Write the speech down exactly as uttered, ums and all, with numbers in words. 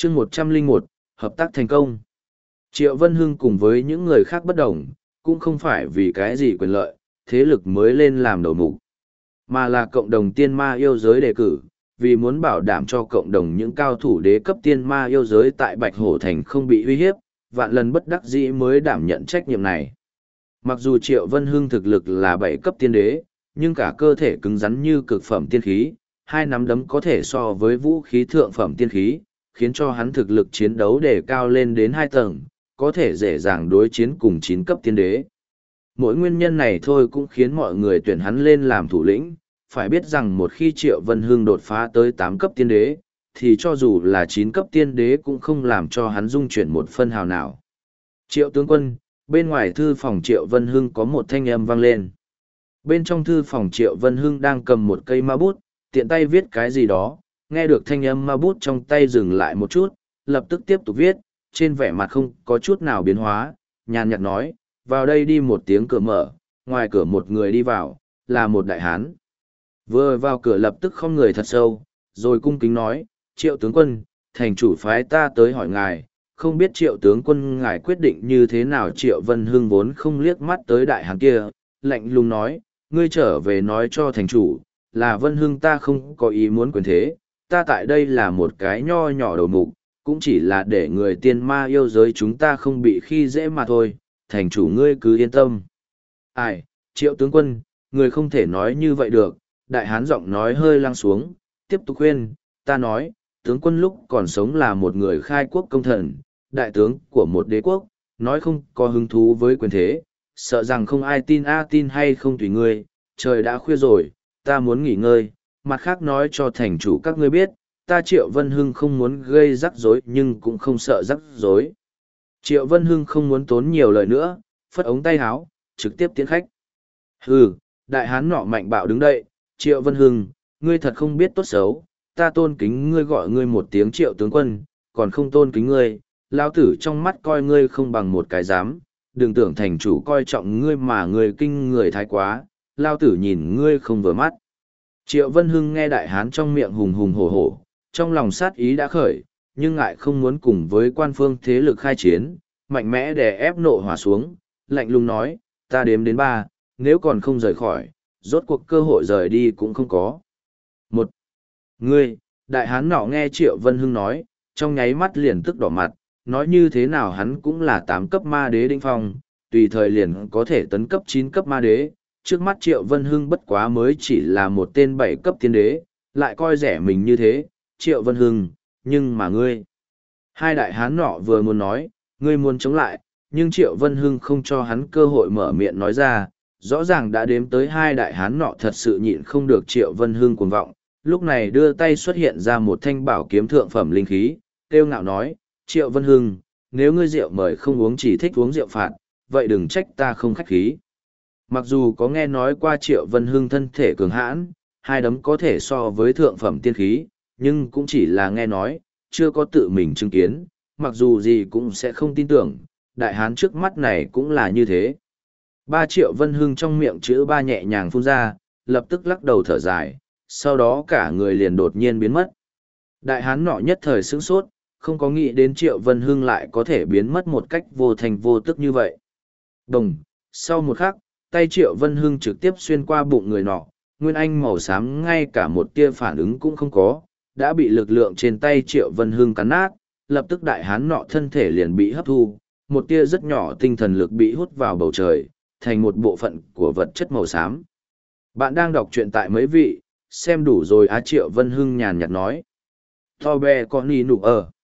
chương một trăm lẻ một, hợp tác thành công. Triệu Vân Hưng cùng với những người khác bất đồng, cũng không phải vì cái gì quyền lợi, thế lực mới lên làm đầu mục, mà là cộng đồng tiên ma yêu giới đề cử, vì muốn bảo đảm cho cộng đồng những cao thủ đế cấp tiên ma yêu giới tại Bạch Hổ Thành không bị uy hiếp, vạn lần bất đắc dĩ mới đảm nhận trách nhiệm này. Mặc dù Triệu Vân Hưng thực lực là bảy cấp tiên đế, nhưng cả cơ thể cứng rắn như cực phẩm tiên khí, hai nắm đấm có thể so với vũ khí thượng phẩm tiên khí, khiến cho hắn thực lực chiến đấu đề cao lên đến hai tầng, có thể dễ dàng đối chiến cùng chín cấp tiên đế. Mỗi nguyên nhân này thôi cũng khiến mọi người tuyển hắn lên làm thủ lĩnh, phải biết rằng một khi Triệu Vân Hưng đột phá tới tám cấp tiên đế, thì cho dù là chín cấp tiên đế cũng không làm cho hắn dung chuyển một phân hào nào. Triệu tướng quân, bên ngoài thư phòng Triệu Vân Hưng có một thanh âm vang lên. Bên trong thư phòng Triệu Vân Hưng đang cầm một cây ma bút, tiện tay viết cái gì đó, nghe được thanh âm ma bút trong tay dừng lại một chút, lập tức tiếp tục viết, trên vẻ mặt không có chút nào biến hóa, nhàn nhạt nói, vào đây đi. Một tiếng cửa mở, ngoài cửa một người đi vào, là một đại hán. Vừa vào cửa lập tức không người thật sâu, rồi cung kính nói, Triệu tướng quân, thành chủ phái ta tới hỏi ngài, không biết Triệu tướng quân ngài quyết định như thế nào. Triệu Vân Hưng vốn không liếc mắt tới đại hán kia, lạnh lùng nói, ngươi trở về nói cho thành chủ, là Vân Hưng ta không có ý muốn quyền thế, ta tại đây là một cái nho nhỏ đầu mục, cũng chỉ là để người tiên ma yêu giới chúng ta không bị khi dễ mà thôi, thành chủ ngươi cứ yên tâm. Ai, Triệu tướng quân, người không thể nói như vậy được, đại hán giọng nói hơi lăng xuống, tiếp tục khuyên, ta nói, tướng quân lúc còn sống là một người khai quốc công thần, đại tướng của một đế quốc, nói không có hứng thú với quyền thế, sợ rằng không ai tin a tin hay không tùy ngươi, trời đã khuya rồi, ta muốn nghỉ ngơi, mặt khác nói cho thành chủ các ngươi biết, ta Triệu Vân Hưng không muốn gây rắc rối nhưng cũng không sợ rắc rối. Triệu Vân Hưng không muốn tốn nhiều lời nữa, phất ống tay háo, trực tiếp tiễn khách. Hừ, đại hán nọ mạnh bạo đứng dậy, Triệu Vân Hưng, ngươi thật không biết tốt xấu, ta tôn kính ngươi gọi ngươi một tiếng Triệu tướng quân, còn không tôn kính ngươi, lao tử trong mắt coi ngươi không bằng một cái giám, đừng tưởng thành chủ coi trọng ngươi mà ngươi kinh người thái quá, lao tử nhìn ngươi không vừa mắt. Triệu Vân Hưng nghe đại hán trong miệng hùng hùng hổ hổ, trong lòng sát ý đã khởi, nhưng ngại không muốn cùng với quan phương thế lực khai chiến, mạnh mẽ đè ép nộ hỏa xuống, lạnh lùng nói, ta đếm đến ba, nếu còn không rời khỏi, rốt cuộc cơ hội rời đi cũng không có. Một, ngươi, đại hán nọ nghe Triệu Vân Hưng nói, trong nháy mắt liền tức đỏ mặt, nói như thế nào hắn cũng là tám cấp ma đế đỉnh phong, tùy thời liền có thể tấn cấp chín cấp ma đế, trước mắt Triệu Vân Hưng bất quá mới chỉ là một tên bảy cấp tiên đế, lại coi rẻ mình như thế, Triệu Vân Hưng, nhưng mà ngươi. Hai đại hán nọ vừa muốn nói, ngươi muốn chống lại, nhưng Triệu Vân Hưng không cho hắn cơ hội mở miệng nói ra, rõ ràng đã đếm tới hai đại hán nọ thật sự nhịn không được Triệu Vân Hưng cuồng vọng, lúc này đưa tay xuất hiện ra một thanh bảo kiếm thượng phẩm linh khí, tiêu ngạo nói, Triệu Vân Hưng, nếu ngươi rượu mời không uống chỉ thích uống rượu phạt, vậy đừng trách ta không khách khí. Mặc dù có nghe nói qua Triệu Vân Hưng thân thể cường hãn, hai đấm có thể so với thượng phẩm tiên khí, nhưng cũng chỉ là nghe nói, chưa có tự mình chứng kiến, mặc dù gì cũng sẽ không tin tưởng, đại hán trước mắt này cũng là như thế. Ba Triệu Vân Hưng trong miệng chữ ba nhẹ nhàng phun ra, lập tức lắc đầu thở dài, sau đó cả người liền đột nhiên biến mất. Đại hán nọ nhất thời sửng sốt, không có nghĩ đến Triệu Vân Hưng lại có thể biến mất một cách vô thành vô tức như vậy. Đồng, sau một khắc, tay Triệu Vân Hưng trực tiếp xuyên qua bụng người nọ, nguyên anh màu xám ngay cả một tia phản ứng cũng không có, đã bị lực lượng trên tay Triệu Vân Hưng cắn nát, lập tức đại hán nọ thân thể liền bị hấp thu, một tia rất nhỏ tinh thần lực bị hút vào bầu trời, thành một bộ phận của vật chất màu xám. Bạn đang đọc truyện tại mấy vị, xem đủ rồi á. Triệu Vân Hưng nhàn nhạt nói. To be con đi nụ ở.